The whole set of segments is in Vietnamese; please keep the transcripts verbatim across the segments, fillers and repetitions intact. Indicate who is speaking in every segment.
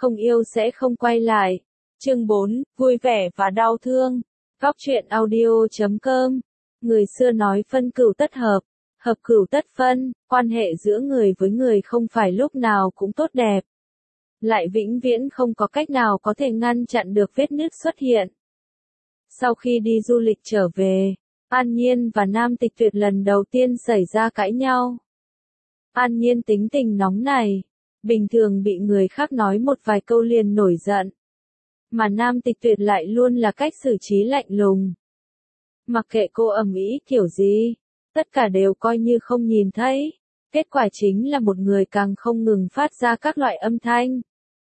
Speaker 1: không yêu sẽ không quay lại. Chương bốn, vui vẻ và đau thương. Góc truyện audio chấm com. Người xưa nói phân cửu tất hợp, hợp cửu tất phân, quan hệ giữa người với người không phải lúc nào cũng tốt đẹp. Lại vĩnh viễn không có cách nào có thể ngăn chặn được vết nứt xuất hiện. Sau khi đi du lịch trở về, An Nhiên và Nam Tịch Tuyệt lần đầu tiên xảy ra cãi nhau. An Nhiên tính tình nóng này, bình thường bị người khác nói một vài câu liền nổi giận. Mà Nam Tịch Tuyệt lại luôn là cách xử trí lạnh lùng. Mặc kệ cô ầm ĩ kiểu gì, tất cả đều coi như không nhìn thấy. Kết quả chính là một người càng không ngừng phát ra các loại âm thanh.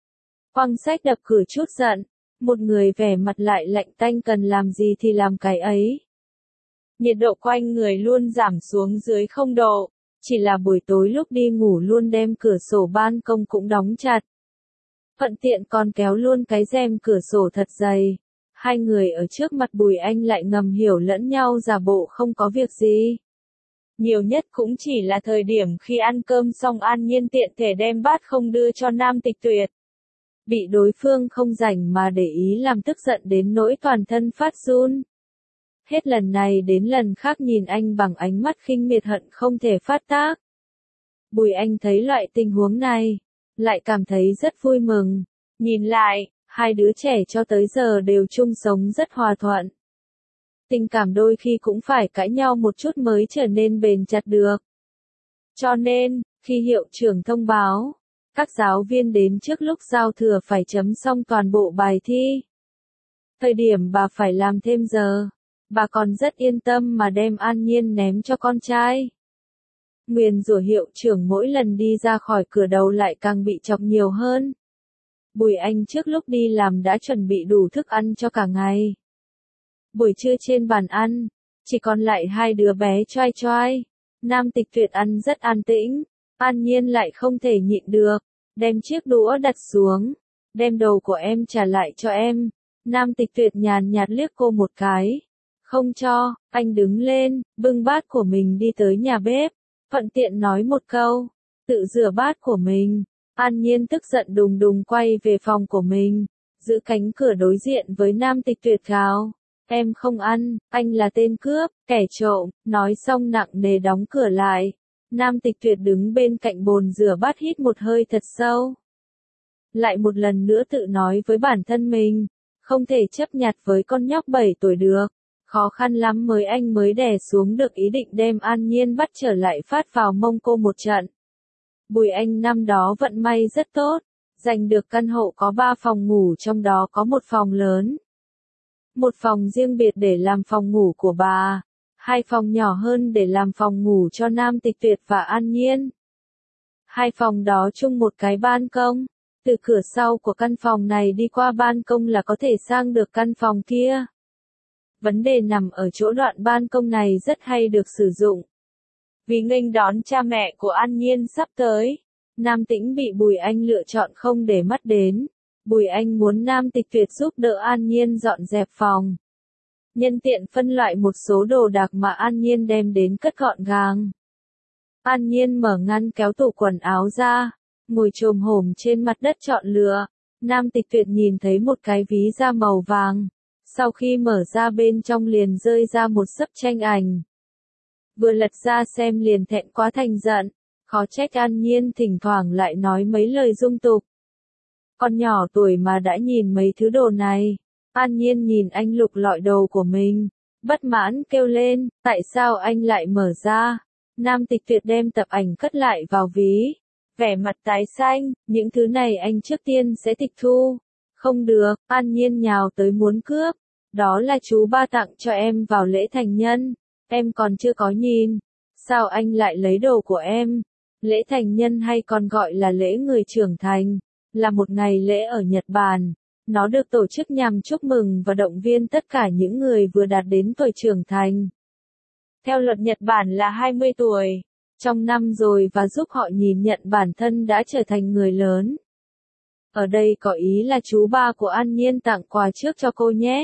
Speaker 1: Quăng sách đập cửa chút giận, một người vẻ mặt lại lạnh tanh cần làm gì thì làm cái ấy. Nhiệt độ quanh người luôn giảm xuống dưới không độ, chỉ là buổi tối lúc đi ngủ luôn đem cửa sổ ban công cũng đóng chặt. Thuận tiện còn kéo luôn cái rèm cửa sổ thật dày. Hai người ở trước mặt Bùi Anh lại ngầm hiểu lẫn nhau giả bộ không có việc gì. Nhiều nhất cũng chỉ là thời điểm khi ăn cơm xong An Nhiên tiện thể đem bát không đưa cho Nam Tịch Tuyệt. Bị đối phương không rảnh mà để ý làm tức giận đến nỗi toàn thân phát run. Hết lần này đến lần khác nhìn anh bằng ánh mắt khinh miệt hận không thể phát tác. Bùi Anh thấy loại tình huống này, lại cảm thấy rất vui mừng. Nhìn lại, hai đứa trẻ cho tới giờ đều chung sống rất hòa thuận. Tình cảm đôi khi cũng phải cãi nhau một chút mới trở nên bền chặt được. Cho nên, khi hiệu trưởng thông báo, các giáo viên đến trước lúc giao thừa phải chấm xong toàn bộ bài thi. Thời điểm bà phải làm thêm giờ, bà còn rất yên tâm mà đem An Nhiên ném cho con trai. Nguyền rủa hiệu trưởng mỗi lần đi ra khỏi cửa đầu lại càng bị chọc nhiều hơn. Bùi Anh trước lúc đi làm đã chuẩn bị đủ thức ăn cho cả ngày. Buổi trưa trên bàn ăn, chỉ còn lại hai đứa bé choai choai. Nam Tịch Tuyệt ăn rất an tĩnh, An Nhiên lại không thể nhịn được, đem chiếc đũa đặt xuống, đem đồ của em trả lại cho em. Nam Tịch Tuyệt nhàn nhạt liếc cô một cái. Không cho, anh đứng lên, bưng bát của mình đi tới nhà bếp, thuận tiện nói một câu, tự rửa bát của mình. An Nhiên tức giận đùng đùng quay về phòng của mình, giữ cánh cửa đối diện với Nam Tịch Tuyệt gào. Em không ăn, anh là tên cướp, kẻ trộm, nói xong nặng nề đóng cửa lại. Nam Tịch Tuyệt đứng bên cạnh bồn rửa bát hít một hơi thật sâu. Lại một lần nữa tự nói với bản thân mình, không thể chấp nhặt với con nhóc bảy tuổi được. Khó khăn lắm mới anh mới đè xuống được ý định đem An Nhiên bắt trở lại phát vào mông cô một trận. Bùi Anh năm đó vận may rất tốt, giành được căn hộ có ba phòng ngủ trong đó có một phòng lớn. Một phòng riêng biệt để làm phòng ngủ của bà, hai phòng nhỏ hơn để làm phòng ngủ cho Nam Tịch Tuyệt và An Nhiên. Hai phòng đó chung một cái ban công, từ cửa sau của căn phòng này đi qua ban công là có thể sang được căn phòng kia. Vấn đề nằm ở chỗ đoạn ban công này rất hay được sử dụng. Vì nghênh đón cha mẹ của An Nhiên sắp tới, Nam Tĩnh bị Bùi Anh lựa chọn không để mắt đến. Bùi Anh muốn Nam Tịch Tuyệt giúp đỡ An Nhiên dọn dẹp phòng. Nhân tiện phân loại một số đồ đạc mà An Nhiên đem đến cất gọn gàng. An Nhiên mở ngăn kéo tủ quần áo ra, ngồi chồm hổm trên mặt đất chọn lựa. Nam Tịch Tuyệt nhìn thấy một cái ví da màu vàng. Sau khi mở ra bên trong liền rơi ra một xấp tranh ảnh. Vừa lật ra xem liền thẹn quá thành giận, khó trách An Nhiên thỉnh thoảng lại nói mấy lời dung tục. Con nhỏ tuổi mà đã nhìn mấy thứ đồ này. An Nhiên nhìn anh lục lọi đồ của mình, bất mãn kêu lên, tại sao anh lại mở ra? Nam Tịch Tuyệt đem tập ảnh cất lại vào ví, vẻ mặt tái xanh, những thứ này anh trước tiên sẽ tịch thu. Không được, An Nhiên nhào tới muốn cướp. Đó là chú ba tặng cho em vào lễ thành nhân, em còn chưa có nhìn. Sao anh lại lấy đồ của em? Lễ thành nhân hay còn gọi là lễ người trưởng thành, là một ngày lễ ở Nhật Bản. Nó được tổ chức nhằm chúc mừng và động viên tất cả những người vừa đạt đến tuổi trưởng thành. Theo luật Nhật Bản là hai mươi tuổi, trong năm rồi và giúp họ nhìn nhận bản thân đã trở thành người lớn. Ở đây có ý là chú ba của An Nhiên tặng quà trước cho cô nhé.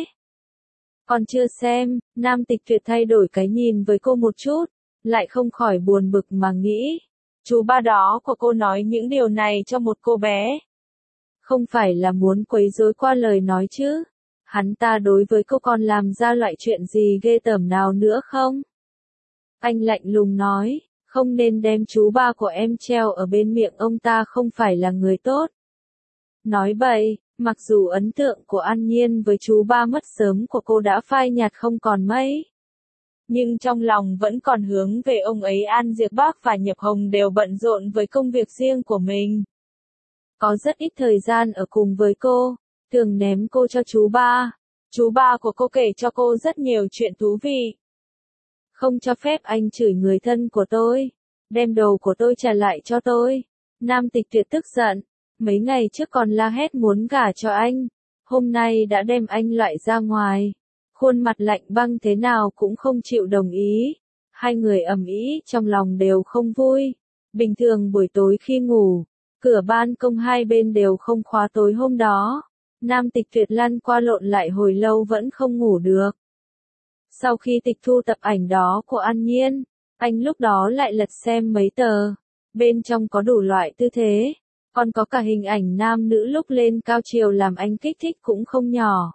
Speaker 1: Còn chưa xem, Nam Tịch Tuyệt thay đổi cái nhìn với cô một chút, lại không khỏi buồn bực mà nghĩ. Chú ba đó của cô nói những điều này cho một cô bé. Không phải là muốn quấy rối qua lời nói chứ. Hắn ta đối với cô còn làm ra loại chuyện gì ghê tởm nào nữa không? Anh lạnh lùng nói, không nên đem chú ba của em treo ở bên miệng, ông ta không phải là người tốt. Nói bậy, mặc dù ấn tượng của An Nhiên với chú ba mất sớm của cô đã phai nhạt không còn mấy, nhưng trong lòng vẫn còn hướng về ông ấy. An Diệp Bác và Nhập Hồng đều bận rộn với công việc riêng của mình, có rất ít thời gian ở cùng với cô, thường ném cô cho chú ba. Chú ba của cô kể cho cô rất nhiều chuyện thú vị. Không cho phép anh chửi người thân của tôi, đem đồ của tôi trả lại cho tôi. Nam Tịch Tuyệt tức giận, mấy ngày trước còn la hét muốn gả cho anh, hôm nay đã đem anh loại ra ngoài. Khuôn mặt lạnh băng thế nào cũng không chịu đồng ý. Hai người ầm ĩ trong lòng đều không vui. Bình thường buổi tối khi ngủ, cửa ban công hai bên đều không khóa. Tối hôm đó, Nam Tịch Tuyệt lăn qua lộn lại hồi lâu vẫn không ngủ được. Sau khi tịch thu tập ảnh đó của An Nhiên, anh lúc đó lại lật xem mấy tờ. Bên trong có đủ loại tư thế, còn có cả hình ảnh nam nữ lúc lên cao chiều làm anh kích thích cũng không nhỏ.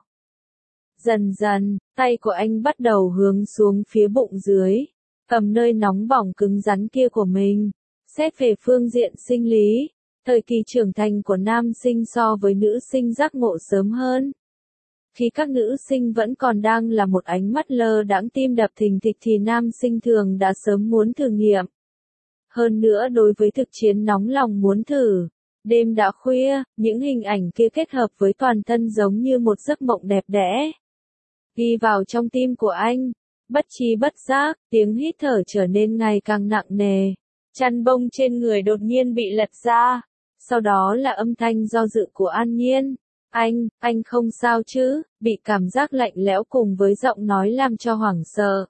Speaker 1: Dần dần, tay của anh bắt đầu hướng xuống phía bụng dưới, cầm nơi nóng bỏng cứng rắn kia của mình. Xét về phương diện sinh lý, thời kỳ trưởng thành của nam sinh so với nữ sinh giác ngộ sớm hơn. Khi các nữ sinh vẫn còn đang là một ánh mắt lơ đãng tim đập thình thịch thì nam sinh thường đã sớm muốn thử nghiệm. Hơn nữa đối với thực chiến nóng lòng muốn thử. Đêm đã khuya, những hình ảnh kia kết hợp với toàn thân giống như một giấc mộng đẹp đẽ. Ghi vào trong tim của anh, bất tri bất giác, tiếng hít thở trở nên ngày càng nặng nề. Chăn bông trên người đột nhiên bị lật ra, sau đó là âm thanh do dự của An Nhiên. Anh, anh không sao chứ, bị cảm giác lạnh lẽo cùng với giọng nói làm cho hoảng sợ.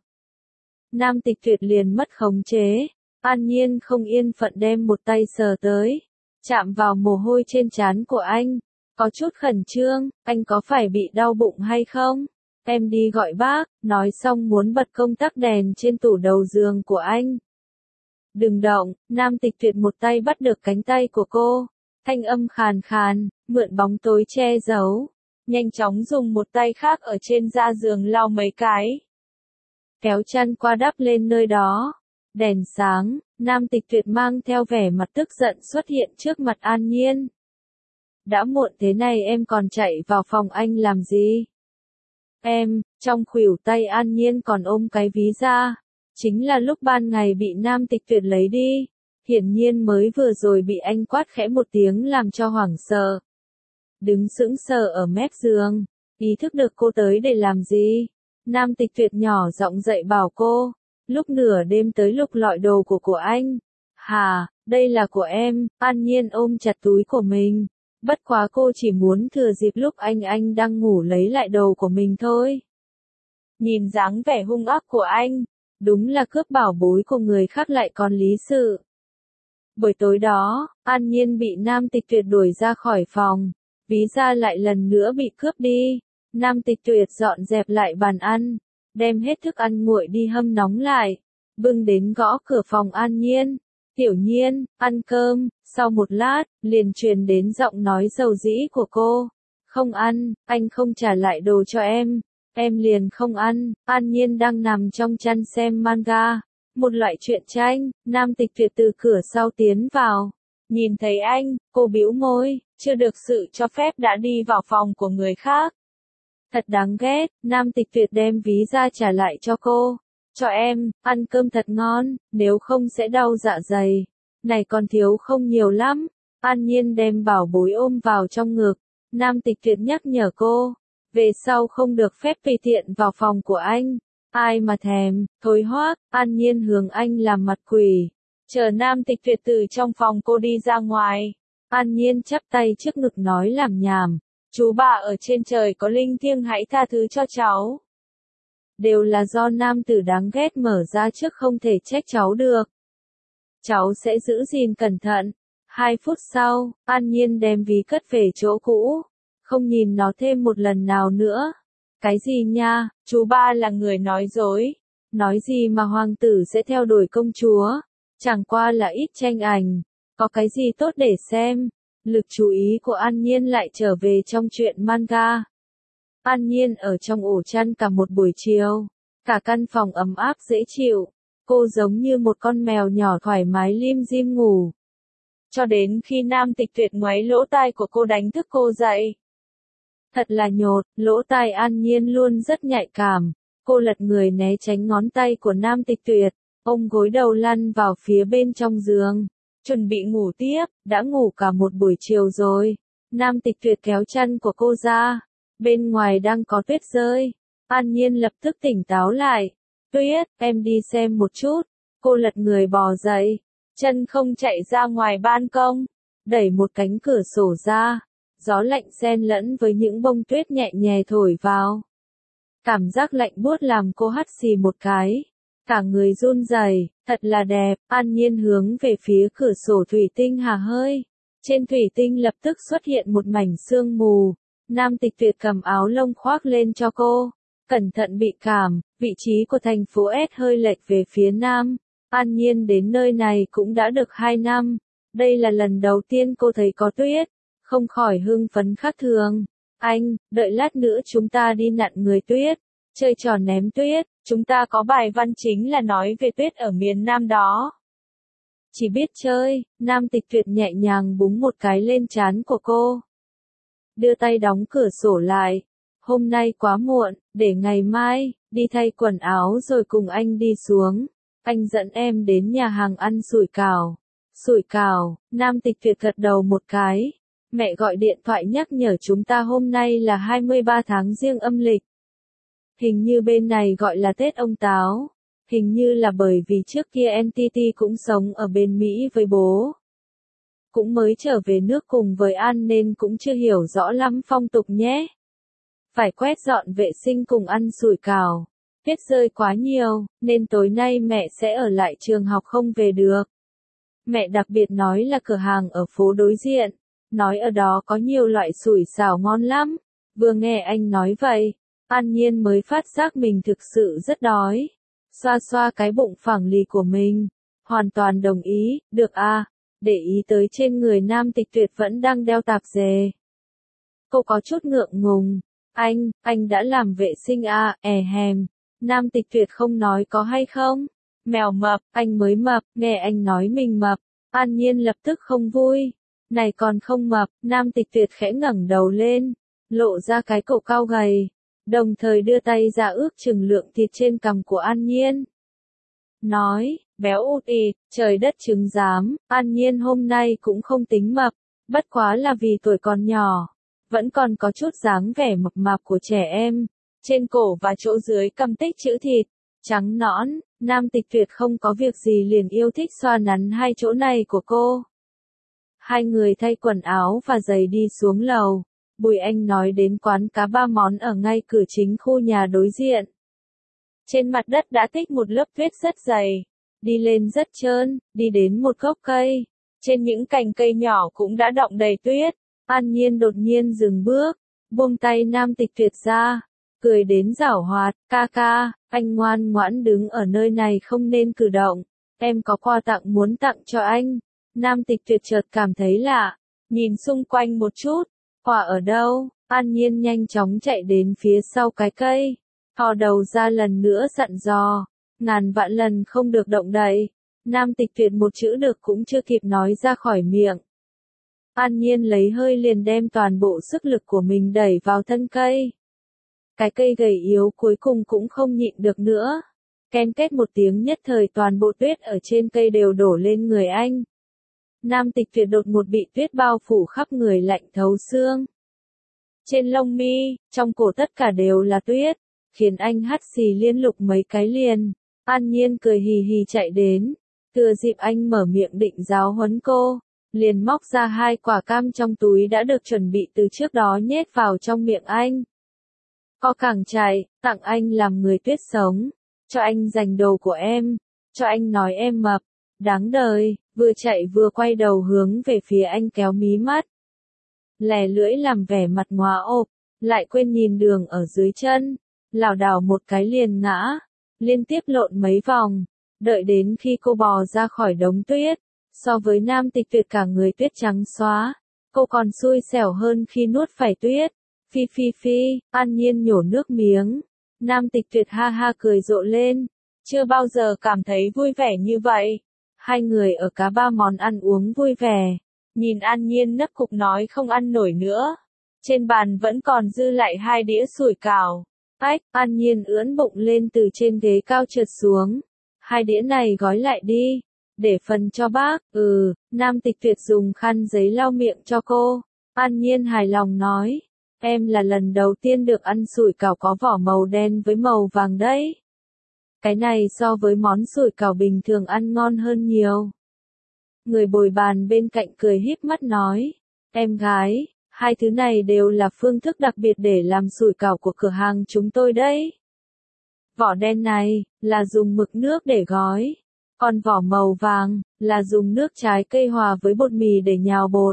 Speaker 1: Nam Tịch Tuyệt liền mất khống chế, An Nhiên không yên phận đem một tay sờ tới, chạm vào mồ hôi trên trán của anh, có chút khẩn trương, anh có phải bị đau bụng hay không? Em đi gọi bác, nói xong muốn bật công tắc đèn trên tủ đầu giường của anh. Đừng động, Nam Tịch Tuyệt một tay bắt được cánh tay của cô, thanh âm khàn khàn, mượn bóng tối che giấu, nhanh chóng dùng một tay khác ở trên da giường lau mấy cái. Kéo chăn qua đắp lên nơi đó, đèn sáng, Nam Tịch Tuyệt mang theo vẻ mặt tức giận xuất hiện trước mặt An Nhiên. Đã muộn thế này em còn chạy vào phòng anh làm gì? Em, trong khuỷu tay An Nhiên còn ôm cái ví da, chính là lúc ban ngày bị Nam Tịch Tuyệt lấy đi. Hiển nhiên mới vừa rồi bị anh quát khẽ một tiếng làm cho hoảng sợ. Đứng sững sờ ở mép giường, ý thức được cô tới để làm gì. Nam Tịch Tuyệt nhỏ giọng dậy bảo cô, lúc nửa đêm tới lục lọi đồ của của anh. Hà, đây là của em. An Nhiên ôm chặt túi của mình. Bất quá cô chỉ muốn thừa dịp lúc anh anh đang ngủ lấy lại đồ của mình thôi. Nhìn dáng vẻ hung ác của anh, đúng là cướp bảo bối của người khác lại còn lý sự. Buổi tối đó, An Nhiên bị Nam Tịch Tuyệt đuổi ra khỏi phòng, ví da lại lần nữa bị cướp đi. Nam Tịch Tuyệt dọn dẹp lại bàn ăn, đem hết thức ăn nguội đi hâm nóng lại, bưng đến gõ cửa phòng An Nhiên. Tiểu Nhiên, ăn cơm. Sau một lát, liền truyền đến giọng nói dầu dĩ của cô. Không ăn, anh không trả lại đồ cho em. Em liền không ăn. An Nhiên đang nằm trong chăn xem manga, một loại truyện tranh. Nam Tịch Tuyệt từ cửa sau tiến vào, nhìn thấy anh, cô bĩu môi, chưa được sự cho phép đã đi vào phòng của người khác. Thật đáng ghét. Nam Tịch Tuyệt đem ví ra trả lại cho cô. Cho em, ăn cơm thật ngon, nếu không sẽ đau dạ dày. Này còn thiếu không nhiều lắm. An Nhiên đem bảo bối ôm vào trong ngực. Nam Tịch Tuyệt nhắc nhở cô, về sau không được phép tùy tiện vào phòng của anh. Ai mà thèm, thối hoác. An Nhiên hướng anh làm mặt quỷ, chờ Nam Tịch Tuyệt từ trong phòng cô đi ra ngoài. An Nhiên chắp tay trước ngực nói làm nhảm, chú bà ở trên trời có linh thiêng, hãy tha thứ cho cháu. Đều là do nam tử đáng ghét mở ra trước, không thể trách cháu được. Cháu sẽ giữ gìn cẩn thận. Hai phút sau, An Nhiên đem ví cất về chỗ cũ, không nhìn nó thêm một lần nào nữa. Cái gì nha, chú ba là người nói dối. Nói gì mà hoàng tử sẽ theo đuổi công chúa. Chẳng qua là ít tranh ảnh, có cái gì tốt để xem. Lực chú ý của An Nhiên lại trở về trong truyện manga. An Nhiên ở trong ổ chăn cả một buổi chiều. Cả căn phòng ấm áp dễ chịu. Cô giống như một con mèo nhỏ thoải mái lim dim ngủ. Cho đến khi Nam Tịch Tuyệt ngoáy lỗ tai của cô đánh thức cô dậy. Thật là nhột, lỗ tai An Nhiên luôn rất nhạy cảm. Cô lật người né tránh ngón tay của Nam Tịch Tuyệt, ôm gối đầu lăn vào phía bên trong giường. Chuẩn bị ngủ tiếp, đã ngủ cả một buổi chiều rồi. Nam Tịch Tuyệt kéo chăn của cô ra. Bên ngoài đang có tuyết rơi. An Nhiên lập tức tỉnh táo lại. Tuyết, em đi xem một chút. Cô lật người bò dậy. Chân không chạy ra ngoài ban công. Đẩy một cánh cửa sổ ra. Gió lạnh xen lẫn với những bông tuyết nhẹ nhẹ thổi vào. Cảm giác lạnh buốt làm cô hắt xì một cái. Cả người run rẩy, thật là đẹp. An Nhiên hướng về phía cửa sổ thủy tinh hà hơi. Trên thủy tinh lập tức xuất hiện một mảnh sương mù. Nam Tịch Tuyệt cầm áo lông khoác lên cho cô. Cẩn thận bị cảm, vị trí của thành phố S hơi lệch về phía nam. An Nhiên đến nơi này cũng đã được hai năm. Đây là lần đầu tiên cô thấy có tuyết. Không khỏi hưng phấn khác thường. Anh, đợi lát nữa chúng ta đi nặn người tuyết. Chơi trò ném tuyết. Chúng ta có bài văn chính là nói về tuyết ở miền Nam đó. Chỉ biết chơi, Nam Tịch Tuyệt nhẹ nhàng búng một cái lên trán của cô. Đưa tay đóng cửa sổ lại. Hôm nay quá muộn, để ngày mai, đi thay quần áo rồi cùng anh đi xuống. Anh dẫn em đến nhà hàng ăn sủi cảo. Sủi cảo, Nam Tịch Tuyệt gật đầu một cái. Mẹ gọi điện thoại nhắc nhở chúng ta hôm nay là hai mươi ba tháng Giêng âm lịch. Hình như bên này gọi là Tết ông Táo. Hình như là bởi vì trước kia en tê tê cũng sống ở bên Mỹ với bố. Cũng mới trở về nước cùng với An nên cũng chưa hiểu rõ lắm phong tục nhé. Phải quét dọn vệ sinh cùng ăn sủi cảo. Tuyết rơi quá nhiều, nên tối nay mẹ sẽ ở lại trường học không về được. Mẹ đặc biệt nói là cửa hàng ở phố đối diện. Nói ở đó có nhiều loại sủi xào ngon lắm. Vừa nghe anh nói vậy, An Nhiên mới phát giác mình thực sự rất đói. Xoa xoa cái bụng phẳng lì của mình. Hoàn toàn đồng ý, được à, để ý tới trên người Nam Tịch Tuyệt vẫn đang đeo tạp dề. Cô có chút ngượng ngùng. Anh, anh đã làm vệ sinh à, è hèm. Nam Tịch Tuyệt không nói có hay không. Mèo mập, anh mới mập, nghe anh nói mình mập. An Nhiên lập tức không vui. Này còn không mập, Nam Tịch Tuyệt khẽ ngẩng đầu lên, lộ ra cái cổ cao gầy, đồng thời đưa tay ra ước chừng lượng thịt trên cằm của An Nhiên. Nói, béo út ịt, trời đất chứng giám, An Nhiên hôm nay cũng không tính mập, bất quá là vì tuổi còn nhỏ, vẫn còn có chút dáng vẻ mập mạp của trẻ em, trên cổ và chỗ dưới cầm tích chữ thịt, trắng nõn. Nam Tịch Tuyệt không có việc gì liền yêu thích xoa nắn hai chỗ này của cô. Hai người thay quần áo và giày đi xuống lầu. Bùi Anh nói đến quán cá ba món ở ngay cửa chính khu nhà đối diện. Trên mặt đất đã tích một lớp tuyết rất dày. Đi lên rất trơn, đi đến một gốc cây. Trên những cành cây nhỏ cũng đã đọng đầy tuyết. An Nhiên đột nhiên dừng bước, buông tay Nam Tịch Tuyệt ra. Cười đến giảo hoạt, ca ca, anh ngoan ngoãn đứng ở nơi này không nên cử động. Em có quà tặng muốn tặng cho anh. Nam Tịch Tuyệt chợt cảm thấy lạ, nhìn xung quanh một chút, quà ở đâu? An Nhiên nhanh chóng chạy đến phía sau cái cây, thò đầu ra lần nữa dặn dò, ngàn vạn lần không được động đậy. Nam Tịch Tuyệt một chữ được cũng chưa kịp nói ra khỏi miệng. An Nhiên lấy hơi liền đem toàn bộ sức lực của mình đẩy vào thân cây. Cái cây gầy yếu cuối cùng cũng không nhịn được nữa. Ken két một tiếng nhất thời toàn bộ tuyết ở trên cây đều đổ lên người anh. Nam Tịch Tuyệt đột ngột bị tuyết bao phủ khắp người lạnh thấu xương. Trên lông mi, trong cổ tất cả đều là tuyết, khiến anh hắt xì liên lục mấy cái liền. An Nhiên cười hì hì chạy đến, thừa dịp anh mở miệng định giáo huấn cô, liền móc ra hai quả cam trong túi đã được chuẩn bị từ trước đó nhét vào trong miệng anh. Co càng chạy, tặng anh làm người tuyết sống, cho anh giành đồ của em, cho anh nói em mập, đáng đời, vừa chạy vừa quay đầu hướng về phía anh kéo mí mắt. Lè lưỡi làm vẻ mặt ngóa ộp, lại quên nhìn đường ở dưới chân, lảo đảo một cái liền ngã, liên tiếp lộn mấy vòng, đợi đến khi cô bò ra khỏi đống tuyết, so với Nam Tịch Tuyệt cả người tuyết trắng xóa, Cô còn xui xẻo hơn khi nuốt phải tuyết. Phi phi phi, An Nhiên nhổ nước miếng. Nam Tịch Tuyệt ha ha cười rộ lên. Chưa bao giờ cảm thấy vui vẻ như vậy. Hai người ở cả ba món ăn uống vui vẻ. Nhìn An Nhiên nấc cục nói không ăn nổi nữa. Trên bàn vẫn còn dư lại hai đĩa sủi cảo. Ách, An Nhiên ưỡn bụng lên từ trên ghế cao trượt xuống. Hai đĩa này gói lại đi. Để phần cho bác. Ừ, Nam Tịch Tuyệt dùng khăn giấy lau miệng cho cô. An Nhiên hài lòng nói. Em là lần đầu tiên được ăn sủi cảo có vỏ màu đen với màu vàng đấy. Cái này so với món sủi cảo bình thường ăn ngon hơn nhiều. Người bồi bàn bên cạnh cười híp mắt nói. Em gái, hai thứ này đều là phương thức đặc biệt để làm sủi cảo của cửa hàng chúng tôi đấy. Vỏ đen này, là dùng mực nước để gói. Còn vỏ màu vàng, là dùng nước trái cây hòa với bột mì để nhào bột.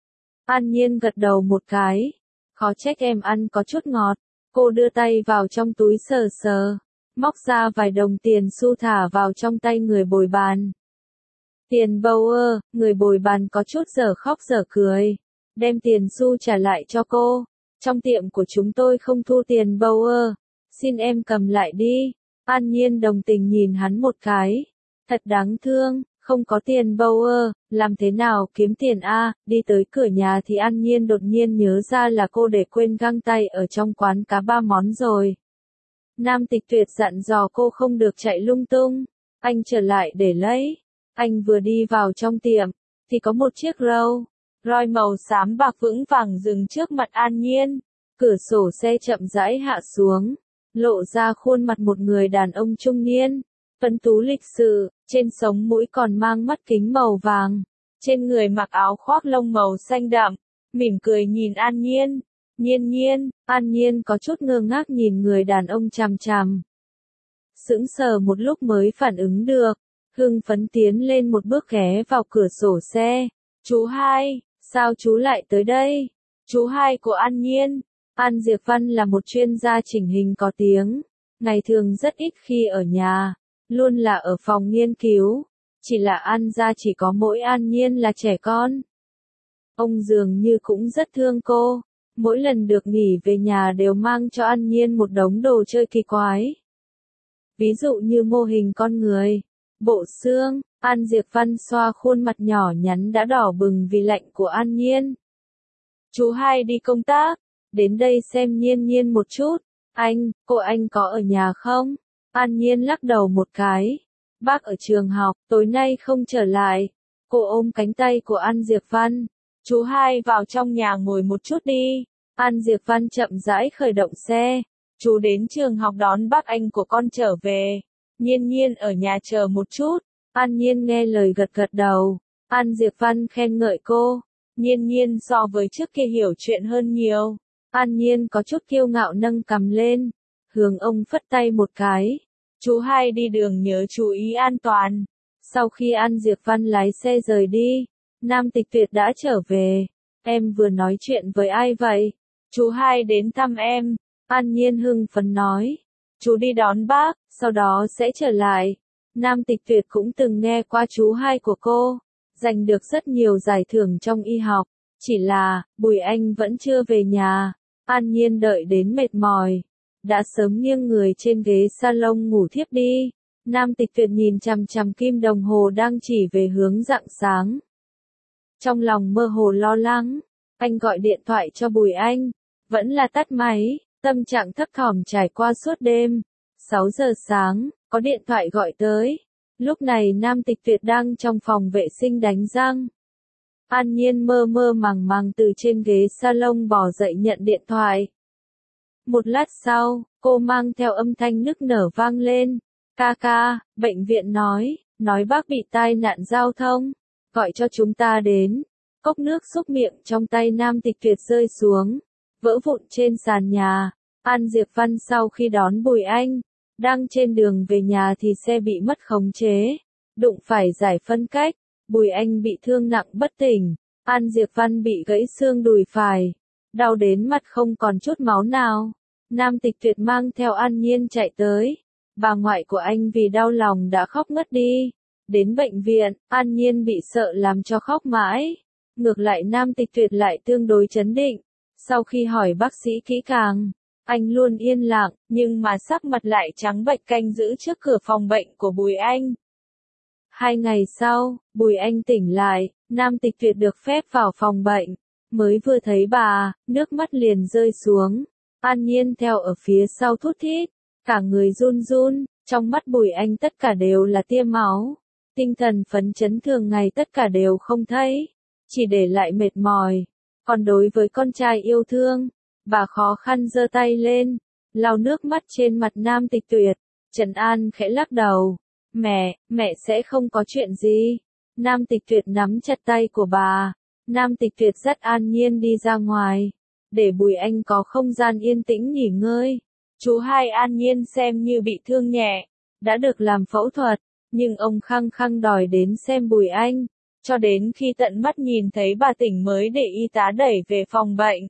Speaker 1: An Nhiên gật đầu một cái. Khó trách em ăn có chút ngọt. Cô đưa tay vào trong túi sờ sờ. Móc ra vài đồng tiền xu thả vào trong tay người bồi bàn. Tiền bầu ơ, người bồi bàn có chút dở khóc dở cười. Đem tiền xu trả lại cho cô. Trong tiệm của chúng tôi không thu tiền bầu ơ. Xin em cầm lại đi. An Nhiên đồng tình nhìn hắn một cái. Thật đáng thương, không có tiền bầu ơ, làm thế nào kiếm tiền a? À? Đi tới cửa nhà thì An Nhiên đột nhiên nhớ ra là cô để quên găng tay ở trong quán cá ba món rồi. Nam Tịch Tuyệt dặn dò cô không được chạy lung tung. Anh trở lại để lấy. Anh vừa đi vào trong tiệm, thì có một chiếc râu, roi màu xám bạc vững vàng dừng trước mặt An Nhiên. Cửa sổ xe chậm rãi hạ xuống, lộ ra khuôn mặt một người đàn ông trung niên. Tuấn tú lịch sự, trên sống mũi còn mang mắt kính màu vàng. Trên người mặc áo khoác lông màu xanh đậm, mỉm cười nhìn An Nhiên. Nhiên Nhiên, An Nhiên có chút ngơ ngác nhìn người đàn ông chằm chằm. Sững sờ một lúc mới phản ứng được, hưng phấn tiến lên một bước ghé vào cửa sổ xe. Chú hai, sao chú lại tới đây? Chú hai của An Nhiên. An Diệp Văn là một chuyên gia chỉnh hình có tiếng. Ngày thường rất ít khi ở nhà, luôn là ở phòng nghiên cứu. Chỉ là An gia chỉ có mỗi An Nhiên là trẻ con. Ông dường như cũng rất thương cô. Mỗi lần được nghỉ về nhà đều mang cho An Nhiên một đống đồ chơi kỳ quái. Ví dụ như mô hình con người, bộ xương. An Diệp Văn xoa khuôn mặt nhỏ nhắn đã đỏ bừng vì lạnh của An Nhiên. Chú hai đi công tác, đến đây xem Nhiên Nhiên một chút. Anh, cô anh có ở nhà không? An Nhiên lắc đầu một cái. Bác ở trường học, tối nay không trở lại. Cô ôm cánh tay của An Diệp Văn. Chú hai vào trong nhà ngồi một chút đi. An Diệp Văn chậm rãi khởi động xe. Chú đến trường học đón bác anh của con trở về. Nhiên Nhiên ở nhà chờ một chút. An Nhiên nghe lời gật gật đầu. An Diệp Văn khen ngợi cô. Nhiên Nhiên so với trước kia hiểu chuyện hơn nhiều. An Nhiên có chút kiêu ngạo nâng cằm lên. Hướng ông phất tay một cái. Chú hai đi đường nhớ chú ý an toàn. Sau khi An Diệp Văn lái xe rời đi, Nam Tịch Tuyệt đã trở về. Em vừa nói chuyện với ai vậy? Chú hai đến thăm em. An Nhiên hưng phấn nói. Chú đi đón bác, sau đó sẽ trở lại. Nam Tịch Tuyệt cũng từng nghe qua chú hai của cô, giành được rất nhiều giải thưởng trong y học. Chỉ là, Bùi Anh vẫn chưa về nhà. An Nhiên đợi đến mệt mỏi, đã sớm nghiêng người trên ghế salon ngủ thiếp đi. Nam Tịch Tuyệt nhìn chằm chằm kim đồng hồ đang chỉ về hướng rạng sáng. Trong lòng mơ hồ lo lắng, anh gọi điện thoại cho Bùi Anh, vẫn là tắt máy, tâm trạng thấp thỏm trải qua suốt đêm. sáu giờ sáng, có điện thoại gọi tới. Lúc này Nam Tịch Tuyệt đang trong phòng vệ sinh đánh răng. An Nhiên mơ mơ màng màng từ trên ghế salon bò dậy nhận điện thoại. Một lát sau, cô mang theo âm thanh nức nở vang lên. Ca ca, bệnh viện nói, nói bác bị tai nạn giao thông, gọi cho chúng ta đến. Cốc nước xúc miệng trong tay Nam Tịch Tuyệt rơi xuống, vỡ vụn trên sàn nhà. An Diệp Văn sau khi đón Bùi Anh, đang trên đường về nhà thì xe bị mất khống chế, đụng phải giải phân cách. Bùi Anh bị thương nặng bất tỉnh. An Diệp Văn bị gãy xương đùi phải, đau đến mặt không còn chút máu nào. Nam Tịch Tuyệt mang theo An Nhiên chạy tới. Bà ngoại của anh vì đau lòng đã khóc ngất đi. Đến bệnh viện, An Nhiên bị sợ làm cho khóc mãi. Ngược lại Nam Tịch Tuyệt lại tương đối trấn định. Sau khi hỏi bác sĩ kỹ càng, anh luôn yên lặng, nhưng mà sắc mặt lại trắng bệch canh giữ trước cửa phòng bệnh của Bùi Anh. Hai ngày sau, Bùi Anh tỉnh lại, Nam Tịch Tuyệt được phép vào phòng bệnh. Mới vừa thấy bà, nước mắt liền rơi xuống. An Nhiên theo ở phía sau thút thít, cả người run run, trong mắt Bùi Anh tất cả đều là tia máu. Tinh thần phấn chấn thường ngày tất cả đều không thấy, chỉ để lại mệt mỏi. Còn đối với con trai yêu thương, bà khó khăn giơ tay lên, lau nước mắt trên mặt Nam Tịch Tuyệt. Trần An khẽ lắc đầu. Mẹ, mẹ sẽ không có chuyện gì. Nam Tịch Tuyệt nắm chặt tay của bà. Nam Tịch Tuyệt dắt An Nhiên đi ra ngoài, để Bùi Anh có không gian yên tĩnh nghỉ ngơi. Chú hai An Nhiên xem như bị thương nhẹ, đã được làm phẫu thuật, nhưng ông khăng khăng đòi đến xem Bùi Anh, cho đến khi tận mắt nhìn thấy bà tỉnh mới để y tá đẩy về phòng bệnh.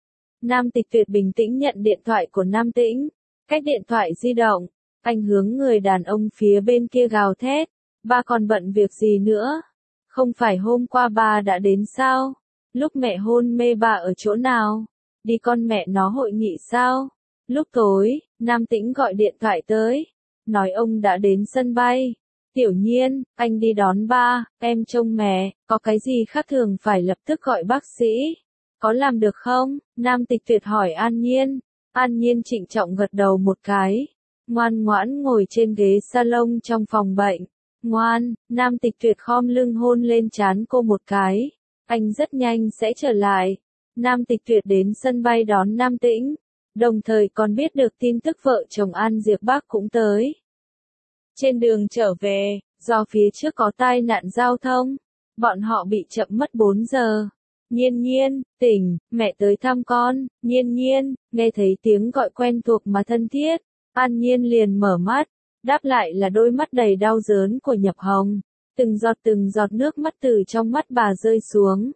Speaker 1: Nam Tịch Tuyệt bình tĩnh nhận điện thoại của Nam Tĩnh, cách điện thoại di động, anh hướng người đàn ông phía bên kia gào thét, ba còn bận việc gì nữa? Không phải hôm qua ba đã đến sao? Lúc mẹ hôn mê bà ở chỗ nào? Đi con mẹ nó hội nghị sao? Lúc tối, Nam Tĩnh gọi điện thoại tới, nói ông đã đến sân bay. Tiểu Nhiên, anh đi đón ba, em trông mẹ, có cái gì khác thường phải lập tức gọi bác sĩ. Có làm được không? Nam Tịch Tuyệt hỏi An Nhiên. An Nhiên trịnh trọng gật đầu một cái, ngoan ngoãn ngồi trên ghế salon trong phòng bệnh. Ngoan, Nam Tịch Tuyệt khom lưng hôn lên trán cô một cái. Anh rất nhanh sẽ trở lại. Nam Tịch Tuyệt đến sân bay đón Nam Tĩnh, đồng thời còn biết được tin tức vợ chồng An Diệp Bác cũng tới. Trên đường trở về, do phía trước có tai nạn giao thông, bọn họ bị chậm mất bốn giờ. Nhiên Nhiên, tỉnh, mẹ tới thăm con. Nhiên Nhiên, nghe thấy tiếng gọi quen thuộc mà thân thiết, An Nhiên liền mở mắt, đáp lại là đôi mắt đầy đau đớn của Nhập Hồng. Từng giọt từng giọt nước mắt từ trong mắt bà rơi xuống,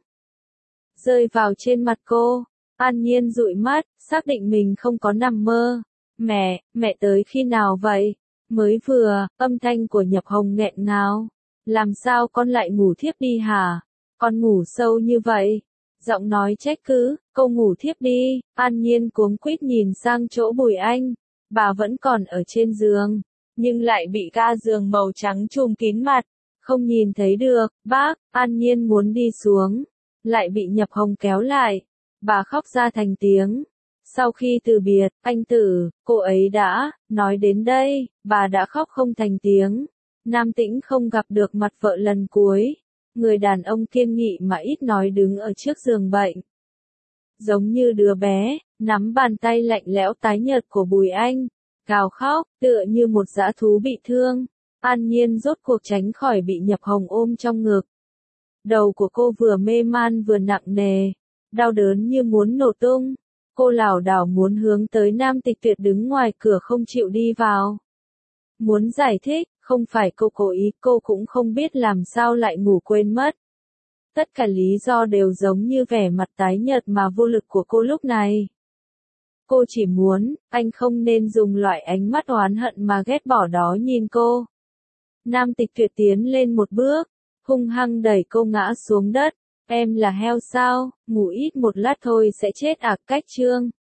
Speaker 1: rơi vào trên mặt cô. An Nhiên dụi mắt, xác định mình không có nằm mơ. Mẹ, mẹ tới khi nào vậy? Mới vừa, âm thanh của Nhập Hồng nghẹn ngào. Làm sao con lại ngủ thiếp đi hả? Con ngủ sâu như vậy. Giọng nói trách cứ, cô ngủ thiếp đi. An Nhiên cuống quýt nhìn sang chỗ Bùi Anh. Bà vẫn còn ở trên giường, nhưng lại bị ga giường màu trắng trùm kín mặt. Không nhìn thấy được, bác. An Nhiên muốn đi xuống, lại bị Nhập Hồng kéo lại. Bà khóc ra thành tiếng. Sau khi từ biệt, anh Tử, cô ấy đã, nói đến đây, bà đã khóc không thành tiếng. Nam Tĩnh không gặp được mặt vợ lần cuối. Người đàn ông kiên nghị mà ít nói đứng ở trước giường bệnh, giống như đứa bé, nắm bàn tay lạnh lẽo tái nhợt của Bùi Anh, gào khóc, tựa như một dã thú bị thương. An Nhiên rốt cuộc tránh khỏi bị Nhập Hồng ôm trong ngực. Đầu của cô vừa mê man vừa nặng nề, đau đớn như muốn nổ tung. Cô lảo đảo muốn hướng tới Nam Tịch Tuyệt đứng ngoài cửa không chịu đi vào. Muốn giải thích, không phải cô cố ý, cô cũng không biết làm sao lại ngủ quên mất. Tất cả lý do đều giống như vẻ mặt tái nhợt mà vô lực của cô lúc này. Cô chỉ muốn, anh không nên dùng loại ánh mắt oán hận mà ghét bỏ đó nhìn cô. Nam Tịch Tuyệt tiến lên một bước, hung hăng đẩy cô ngã xuống đất. Em là heo sao, ngủ ít một lát thôi sẽ chết à? Cách chương